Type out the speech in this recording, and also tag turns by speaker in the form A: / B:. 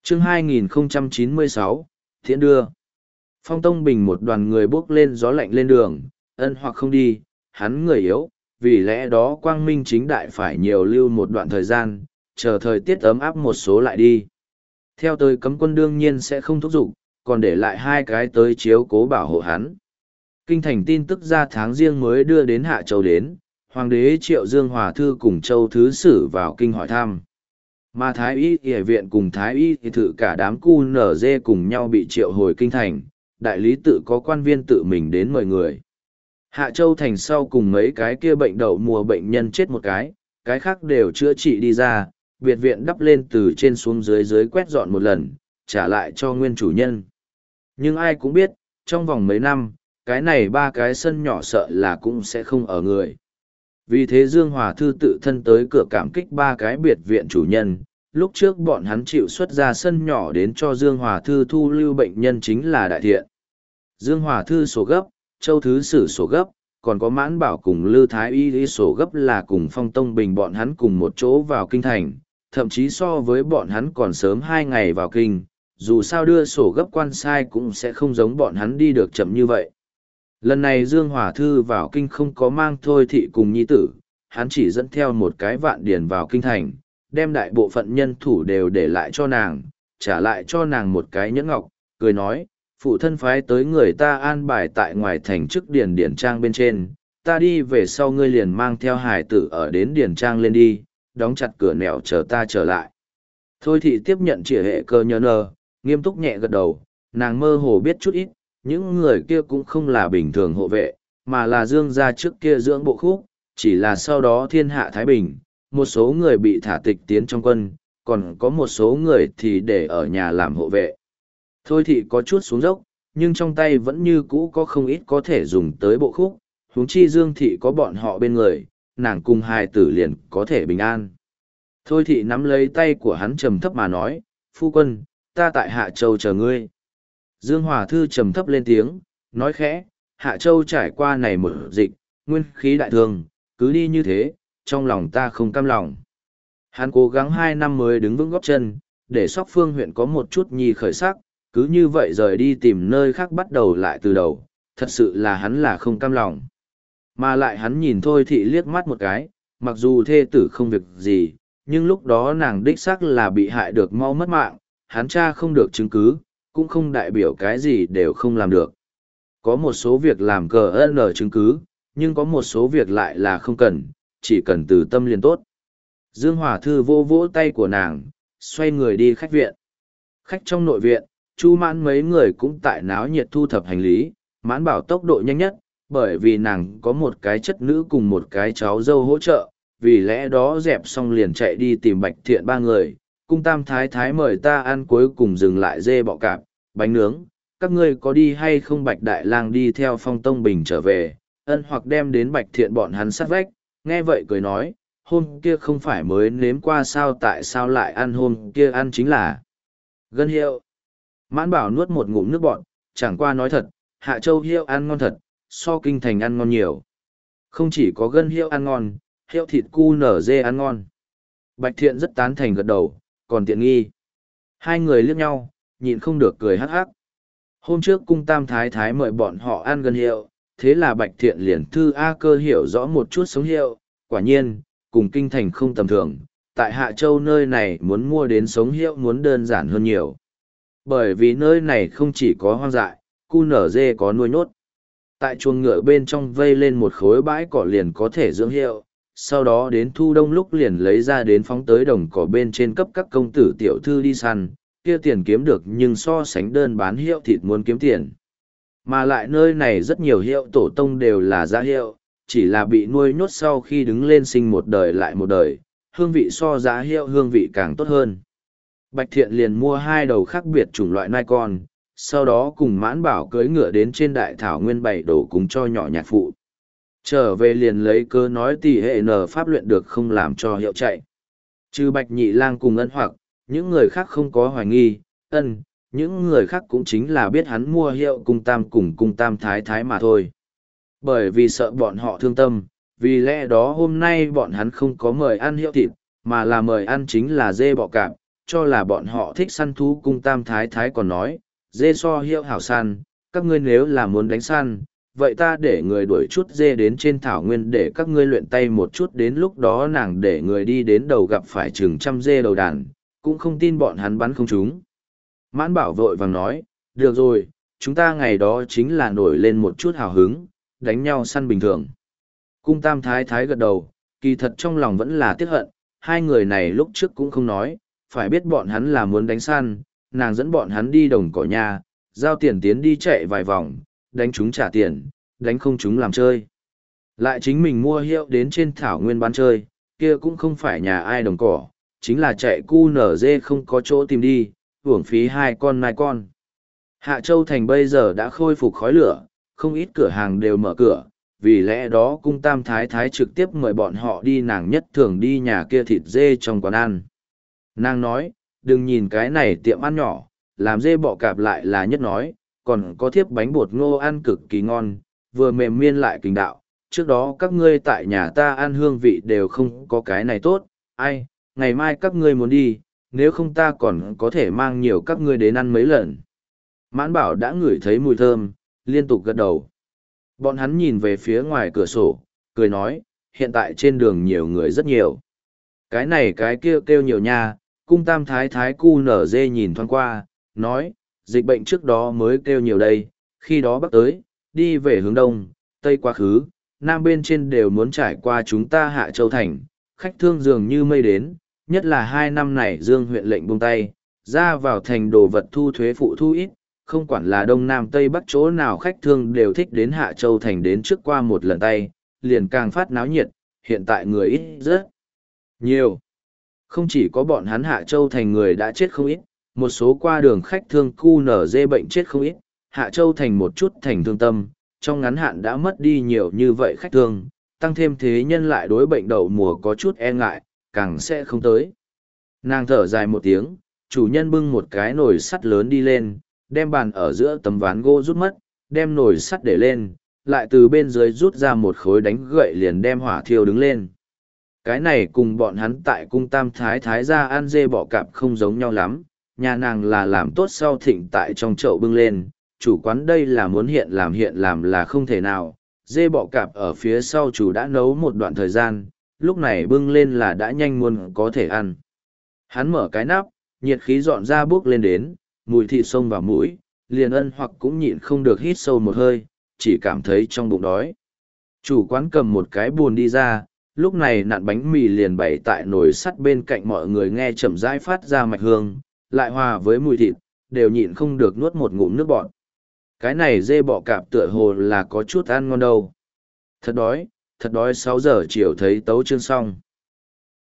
A: Chương 2096, Thiện đưa. Phong Tông Bình một đoàn người bước lên gió lạnh lên đường, ân hoặc không đi, hắn người yếu, vì lẽ đó quang minh chính đại phải nhiều lưu một đoạn thời gian, chờ thời tiết ấm áp một số lại đi. Theo tới cấm quân đương nhiên sẽ không thúc giục, còn để lại hai cái tới chiếu cố bảo hộ hắn. Kinh thành tin tức ra tháng riêng mới đưa đến Hạ Châu đến, Hoàng đế Triệu Dương Hòa Thư cùng Châu Thứ Sử vào kinh hỏi thăm. Mà Thái Y Y viện cùng Thái Y thì thự cả đám cu nở dê cùng nhau bị triệu hồi kinh thành, đại lý tự có quan viên tự mình đến mời người. Hạ Châu thành sau cùng mấy cái kia bệnh đậu mùa bệnh nhân chết một cái khác đều chữa trị đi ra, biệt viện đắp lên từ trên xuống dưới dưới quét dọn một lần, trả lại cho nguyên chủ nhân. Nhưng ai cũng biết, trong vòng mấy năm, cái này ba cái sân nhỏ sợ là cũng sẽ không ở người. Vì thế Dương Hòa Thư tự thân tới cửa cảm kích ba cái biệt viện chủ nhân, lúc trước bọn hắn chịu xuất ra sân nhỏ đến cho Dương Hòa Thư thu lưu bệnh nhân chính là đại thiện. Dương Hòa Thư sổ gấp, Châu Thứ Sử sổ gấp, còn có Mãn Bảo cùng Lư Thái Y sổ gấp là cùng Phong Tông Bình bọn hắn cùng một chỗ vào kinh thành, thậm chí so với bọn hắn còn sớm 2 ngày vào kinh, dù sao đưa sổ gấp quan sai cũng sẽ không giống bọn hắn đi được chậm như vậy. Lần này Dương Hòa Thư vào kinh không có mang Thôi Thị cùng nhi tử, hắn chỉ dẫn theo một cái vạn điền vào kinh thành, đem đại bộ phận nhân thủ đều để lại cho nàng, trả lại cho nàng một cái nhẫn ngọc, cười nói, phụ thân phái tới người ta an bài tại ngoài thành trước điền trang bên trên, ta đi về sau ngươi liền mang theo hải tử ở đến điền trang lên đi, đóng chặt cửa nẻo chờ ta trở lại. Thôi Thị tiếp nhận chìa hệ cơ nhớ nờ, nghiêm túc nhẹ gật đầu, nàng mơ hồ biết chút ít, những người kia cũng không là bình thường hộ vệ, mà là Dương gia trước kia dưỡng bộ khúc, chỉ là sau đó thiên hạ Thái Bình, một số người bị thả tịch tiến trong quân, còn có một số người thì để ở nhà làm hộ vệ. Thôi Thị có chút xuống dốc, nhưng trong tay vẫn như cũ có không ít có thể dùng tới bộ khúc, huống chi Dương Thị có bọn họ bên người, nàng cùng hài tử liền có thể bình an. Thôi Thị nắm lấy tay của hắn trầm thấp mà nói, phu quân, ta tại Hạ Châu chờ ngươi. Dương Hòa Thư trầm thấp lên tiếng, nói khẽ, Hạ Châu trải qua này một dịch, nguyên khí đại thương, cứ đi như thế, trong lòng ta không cam lòng. Hắn cố gắng 2 năm mới đứng vững góp chân, để Sóc Phương huyện có một chút nhi khởi sắc, cứ như vậy rời đi tìm nơi khác bắt đầu lại từ đầu, thật sự là hắn là không cam lòng. Mà lại hắn nhìn Thôi Thị liếc mắt một cái, mặc dù thê tử không việc gì, nhưng lúc đó nàng đích xác là bị hại được mau mất mạng, hắn tra không được chứng cứ, cũng không đại biểu cái gì đều không làm được. Có một số việc làm cờ ơn ở chứng cứ, nhưng có một số việc lại là không cần, chỉ cần từ tâm liền tốt. Dương Hòa Thư vô vỗ tay của nàng, xoay người đi khách viện. Khách trong nội viện, Chu Mãn mấy người cũng tại náo nhiệt thu thập hành lý, Mãn Bảo tốc độ nhanh nhất, bởi vì nàng có một cái chất nữ cùng một cái cháu dâu hỗ trợ, vì lẽ đó dẹp xong liền chạy đi tìm Bạch Thiện 3 người, cung tam thái thái mời ta ăn cuối cùng dừng lại dê bọ cạp, bánh nướng, các ngươi có đi hay không? Bạch Đại Lang đi theo Phong Tông Bình trở về, ân hoặc đem đến Bạch Thiện bọn hắn sát vách, nghe vậy cười nói, hôm kia không phải mới nếm qua sao, tại sao lại ăn hôm kia? Ăn chính là gân hiệu. Mãn Bảo nuốt một ngụm nước bọt, chẳng qua nói thật, Hạ Châu hiệu ăn ngon thật, so kinh thành ăn ngon nhiều. Không chỉ có gân hiệu ăn ngon, hiệu thịt cu nở dê ăn ngon. Bạch Thiện rất tán thành gật đầu, còn tiện nghi. Hai người liếc nhau, nhịn không được cười hắc hắc. Hôm trước cung tam thái thái mời bọn họ ăn gân hiệu, thế là Bạch Thiện liền thư A Cơ hiểu rõ một chút sống hiệu, quả nhiên, cùng kinh thành không tầm thường, tại Hạ Châu nơi này muốn mua đến sống hiệu muốn đơn giản hơn nhiều. Bởi vì nơi này không chỉ có hoang dại, cu nở dê có nuôi nốt. Tại chuồng ngựa bên trong vây lên một khối bãi cỏ liền có thể dưỡng hiệu, sau đó đến thu đông lúc liền lấy ra đến phóng tới đồng cỏ bên trên cấp các công tử tiểu thư đi săn, kia tiền kiếm được nhưng so sánh đơn bán hiệu thịt muốn kiếm tiền. Mà lại nơi này rất nhiều hiệu tổ tông đều là giá hiệu, chỉ là bị nuôi nhốt sau khi đứng lên sinh một đời lại một đời, hương vị so giá hiệu hương vị càng tốt hơn. Bạch Thiện liền mua 2 đầu khác biệt chủng loại nai con, sau đó cùng Mãn Bảo cưỡi ngựa đến trên đại thảo nguyên bày đổ cùng cho nhỏ nhạc phụ. Trở về liền lấy cớ nói tỷ hệ nở pháp luyện được không làm cho hiệu chạy. Trừ Bạch Nhị Lang cùng ân hoặc, những người khác không có hoài nghi, những người khác cũng chính là biết hắn mua hiệu cung tam cùng cung tam thái thái mà thôi. Bởi vì sợ bọn họ thương tâm, vì lẽ đó hôm nay bọn hắn không có mời ăn hiệu thịt, mà là mời ăn chính là dê bọ cạp, cho là bọn họ thích săn thú. Cung Tam Thái Thái còn nói, dê so hiệu hảo săn, các ngươi nếu là muốn đánh săn, vậy ta để người đuổi chút dê đến trên thảo nguyên để các ngươi luyện tay một chút, đến lúc đó nàng để người đi đến đầu gặp phải chừng trăm dê đầu đàn, cũng không tin bọn hắn bắn không trúng. Mãn Bảo vội vàng nói, được rồi, chúng ta ngày đó chính là nổi lên một chút hào hứng, đánh nhau săn bình thường. Cung Tam Thái Thái gật đầu, kỳ thật trong lòng vẫn là tiếc hận, hai người này lúc trước cũng không nói, phải biết bọn hắn là muốn đánh săn, nàng dẫn bọn hắn đi đồng cỏ nhà, giao tiền tiến đi chạy vài vòng, đánh chúng trả tiền, đánh không chúng làm chơi. Lại chính mình mua hiệu đến trên thảo nguyên bán chơi, kia cũng không phải nhà ai đồng cỏ, chính là chạy cu nở dê không có chỗ tìm đi, uổng phí hai con nai con. Hạ Châu Thành bây giờ đã khôi phục khói lửa, không ít cửa hàng đều mở cửa, vì lẽ đó Cung Tam Thái Thái trực tiếp mời bọn họ đi, nàng nhất thường đi nhà kia thịt dê trong quán ăn. Nàng nói, đừng nhìn cái này tiệm ăn nhỏ, làm dê bọ cạp lại là nhất nói, còn có thiếp bánh bột ngô ăn cực kỳ ngon, vừa mềm miên lại kinh đạo. Trước đó các ngươi tại nhà ta ăn hương vị đều không có cái này tốt, ai, ngày mai các ngươi muốn đi, nếu không ta còn có thể mang nhiều các ngươi đến ăn mấy lần. Mãn Bảo đã ngửi thấy mùi thơm, liên tục gật đầu. Bọn hắn nhìn về phía ngoài cửa sổ, cười nói, hiện tại trên đường nhiều người rất nhiều. Cái này cái kia kêu nhiều nha. Cung Tam Thái Thái cu nở dê nhìn thoáng qua, nói, dịch bệnh trước đó mới kêu nhiều đây, khi đó bắc tới, đi về hướng đông, tây quá khứ, nam bên trên đều muốn trải qua chúng ta Hạ Châu Thành, khách thương dường như mây đến, nhất là 2 năm này Dương huyện lệnh buông tay, ra vào thành đồ vật thu thuế phụ thu ít, không quản là đông nam tây bắc chỗ nào khách thương đều thích đến Hạ Châu Thành đến trước qua một lần tay, liền càng phát náo nhiệt, hiện tại người ít rất nhiều. Không chỉ có bọn hắn Hạ Châu Thành người đã chết không ít, một số qua đường khách thương cu nở dê bệnh chết không ít, Hạ Châu Thành một chút thành thương tâm, trong ngắn hạn đã mất đi nhiều như vậy khách thương, tăng thêm thế nhân lại đối bệnh đậu mùa có chút e ngại, càng sẽ không tới. Nàng thở dài một tiếng, chủ nhân bưng một cái nồi sắt lớn đi lên, đem bàn ở giữa tấm ván gỗ rút mất, đem nồi sắt để lên, lại từ bên dưới rút ra một khối đánh gậy liền đem hỏa thiêu đứng lên. Cái này cùng bọn hắn tại Cung Tam Thái Thái ra ăn dê bọ cạp không giống nhau lắm, nhà nàng là làm tốt sau thịnh tại trong chậu bưng lên, chủ quán đây là muốn hiện làm là không thể nào, dê bọ cạp ở phía sau chủ đã nấu một đoạn thời gian, lúc này bưng lên là đã nhanh muốn có thể ăn. Hắn mở cái nắp, nhiệt khí dọn ra bước lên đến, mùi thịt xông vào mũi, liền Ân Hoặc cũng nhịn không được hít sâu một hơi, chỉ cảm thấy trong bụng đói. Chủ quán cầm một cái buồn đi ra, lúc này nặn bánh mì liền bày tại nồi sắt bên cạnh, mọi người nghe chậm rãi phát ra mạch hương, lại hòa với mùi thịt, đều nhịn không được nuốt một ngụm nước bọt. Cái này dê bọ cạp tựa hồ là có chút ăn ngon đâu. Thật đói 6 giờ chiều thấy tấu chương xong.